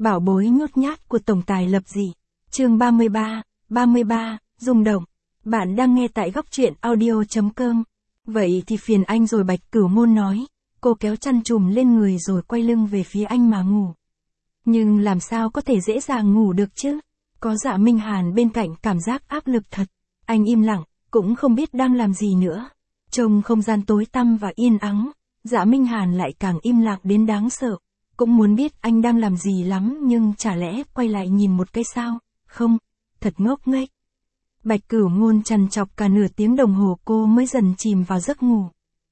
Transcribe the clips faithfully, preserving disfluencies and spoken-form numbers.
Bảo bối nhút nhát của tổng tài lập dị. Chương ba mươi ba, ba mươi ba, rung động. Bạn đang nghe tại góc truyện audio chấm com. Vậy thì phiền anh rồi, Bạch Cửu Ngôn nói. Cô kéo chăn trùm lên người rồi quay lưng về phía anh mà ngủ. Nhưng làm sao có thể dễ dàng ngủ được chứ? Có Dạ Minh Hàn bên cạnh, cảm giác áp lực thật. Anh im lặng, cũng không biết đang làm gì nữa. Trong không gian tối tăm và yên ắng, Dạ Minh Hàn lại càng im lặng đến đáng sợ. Cũng muốn biết anh đang làm gì lắm, nhưng chả lẽ quay lại nhìn một cái sao? Không, thật ngốc nghếch. Bạch Cửu Ngôn trằn trọc cả nửa tiếng đồng hồ cô mới dần chìm vào giấc ngủ.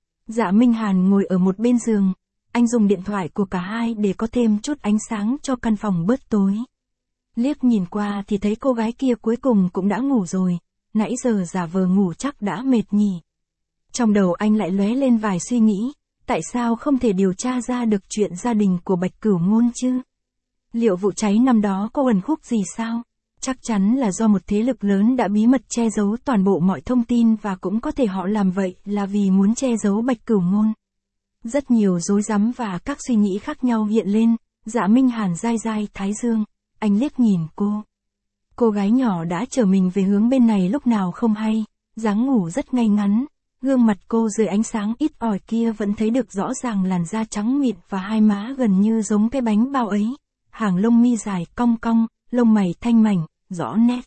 Dạ Minh Hàn ngồi ở một bên giường, anh dùng điện thoại của cả hai để có thêm chút ánh sáng cho căn phòng bớt tối. Liếc nhìn qua thì thấy cô gái kia cuối cùng cũng đã ngủ rồi, nãy giờ giả vờ ngủ chắc đã mệt nhỉ. Trong đầu anh lại lóe lên vài suy nghĩ, tại sao không thể điều tra ra được chuyện gia đình của Bạch Cửu Ngôn chứ? Liệu vụ cháy năm đó có uẩn khúc gì sao? Chắc chắn là do một thế lực lớn đã bí mật che giấu toàn bộ mọi thông tin, và cũng có thể họ làm vậy là vì muốn che giấu Bạch Cửu Ngôn. Rất nhiều rối rắm và các suy nghĩ khác nhau hiện lên. Dạ Minh Hàn dai dai thái dương, anh liếc nhìn cô. Cô gái nhỏ đã chở mình về hướng bên này lúc nào không hay, dáng ngủ rất ngay ngắn. Gương mặt cô dưới ánh sáng ít ỏi kia vẫn thấy được rõ ràng làn da trắng mịn và hai má gần như giống cái bánh bao ấy. Hàng lông mi dài cong cong, lông mày thanh mảnh, rõ nét.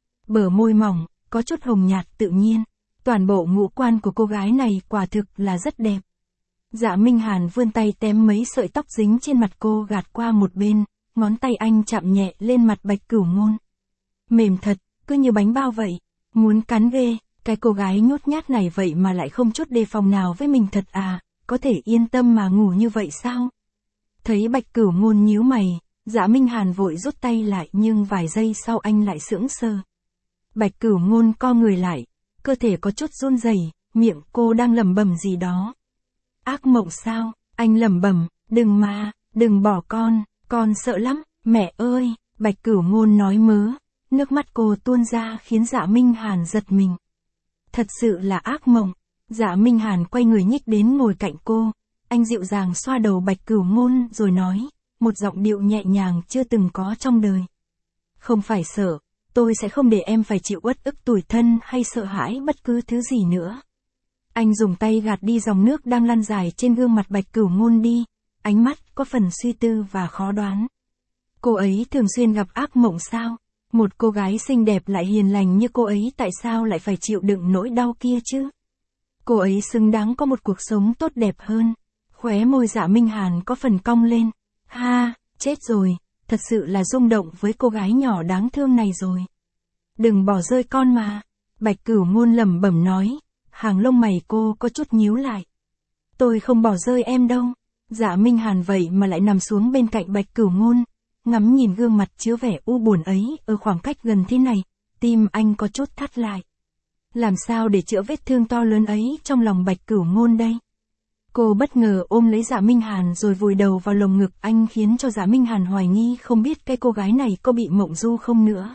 Bờ môi mỏng, có chút hồng nhạt tự nhiên. Toàn bộ ngũ quan của cô gái này quả thực là rất đẹp. Dạ Minh Hàn vươn tay tém mấy sợi tóc dính trên mặt cô gạt qua một bên, ngón tay anh chạm nhẹ lên mặt Bạch Cửu Ngôn. Mềm thật, cứ như bánh bao vậy, muốn cắn ghê. Cái cô gái nhút nhát này vậy mà lại không chút đề phòng nào với mình thật à, có thể yên tâm mà ngủ như vậy sao? Thấy Bạch Cửu Ngôn nhíu mày, Dạ Minh Hàn vội rút tay lại, nhưng vài giây sau anh lại sững sờ. Bạch Cửu Ngôn co người lại, cơ thể có chút run rẩy, miệng cô đang lẩm bẩm gì đó. Ác mộng sao? Anh lẩm bẩm, đừng mà, đừng bỏ con, con sợ lắm, mẹ ơi, Bạch Cửu Ngôn nói mớ, nước mắt cô tuôn ra khiến Dạ Minh Hàn giật mình. Thật sự là ác mộng. Dạ Minh Hàn quay người nhích đến ngồi cạnh cô. Anh dịu dàng xoa đầu Bạch Cửu Ngôn rồi nói, một giọng điệu nhẹ nhàng chưa từng có trong đời. Không phải sợ, tôi sẽ không để em phải chịu uất ức tủi thân hay sợ hãi bất cứ thứ gì nữa. Anh dùng tay gạt đi dòng nước đang lăn dài trên gương mặt Bạch Cửu Ngôn đi, ánh mắt có phần suy tư và khó đoán. Cô ấy thường xuyên gặp ác mộng sao? Một cô gái xinh đẹp lại hiền lành như cô ấy tại sao lại phải chịu đựng nỗi đau kia chứ? Cô ấy xứng đáng có một cuộc sống tốt đẹp hơn. Khóe môi Dạ Minh Hàn có phần cong lên. Ha, chết rồi, thật sự là rung động với cô gái nhỏ đáng thương này rồi. Đừng bỏ rơi con mà. Bạch Cửu Ngôn lẩm bẩm nói. Hàng lông mày cô có chút nhíu lại. Tôi không bỏ rơi em đâu. Dạ Minh Hàn vậy mà lại nằm xuống bên cạnh Bạch Cửu Ngôn. Ngắm nhìn gương mặt chứa vẻ u buồn ấy ở khoảng cách gần thế này, tim anh có chút thắt lại. Làm sao để chữa vết thương to lớn ấy trong lòng Bạch Cửu Ngôn đây? Cô bất ngờ ôm lấy Dạ Minh Hàn rồi vùi đầu vào lồng ngực anh, khiến cho Dạ Minh Hàn hoài nghi không biết cái cô gái này có bị mộng du không nữa.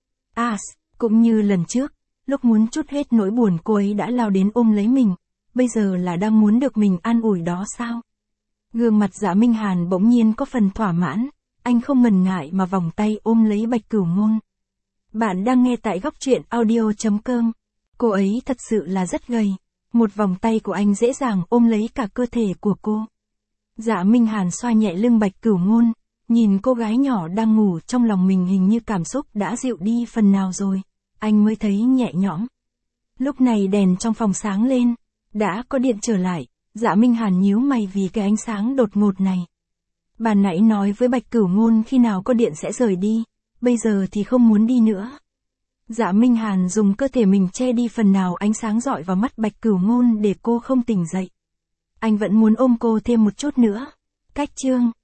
À, cũng như lần trước, lúc muốn trút hết nỗi buồn cô ấy đã lao đến ôm lấy mình, bây giờ là đang muốn được mình an ủi đó sao? Gương mặt Dạ Minh Hàn bỗng nhiên có phần thỏa mãn. Anh không ngần ngại mà vòng tay ôm lấy Bạch Cửu Ngôn. Bạn đang nghe tại góc truyện audio chấm com. Cô ấy thật sự là rất gầy. Một vòng tay của anh dễ dàng ôm lấy cả cơ thể của cô. Dạ Minh Hàn xoa nhẹ lưng Bạch Cửu Ngôn, nhìn cô gái nhỏ đang ngủ trong lòng mình, hình như cảm xúc đã dịu đi phần nào rồi. Anh mới thấy nhẹ nhõm. Lúc này đèn trong phòng sáng lên. Đã có điện trở lại. Dạ Minh Hàn nhíu mày vì cái ánh sáng đột ngột này. Bà nãy nói với Bạch Cửu Ngôn khi nào có điện sẽ rời đi, bây giờ thì không muốn đi nữa. Dạ Minh Hàn dùng cơ thể mình che đi phần nào ánh sáng rọi vào mắt Bạch Cửu Ngôn để cô không tỉnh dậy. Anh vẫn muốn ôm cô thêm một chút nữa. Cách chương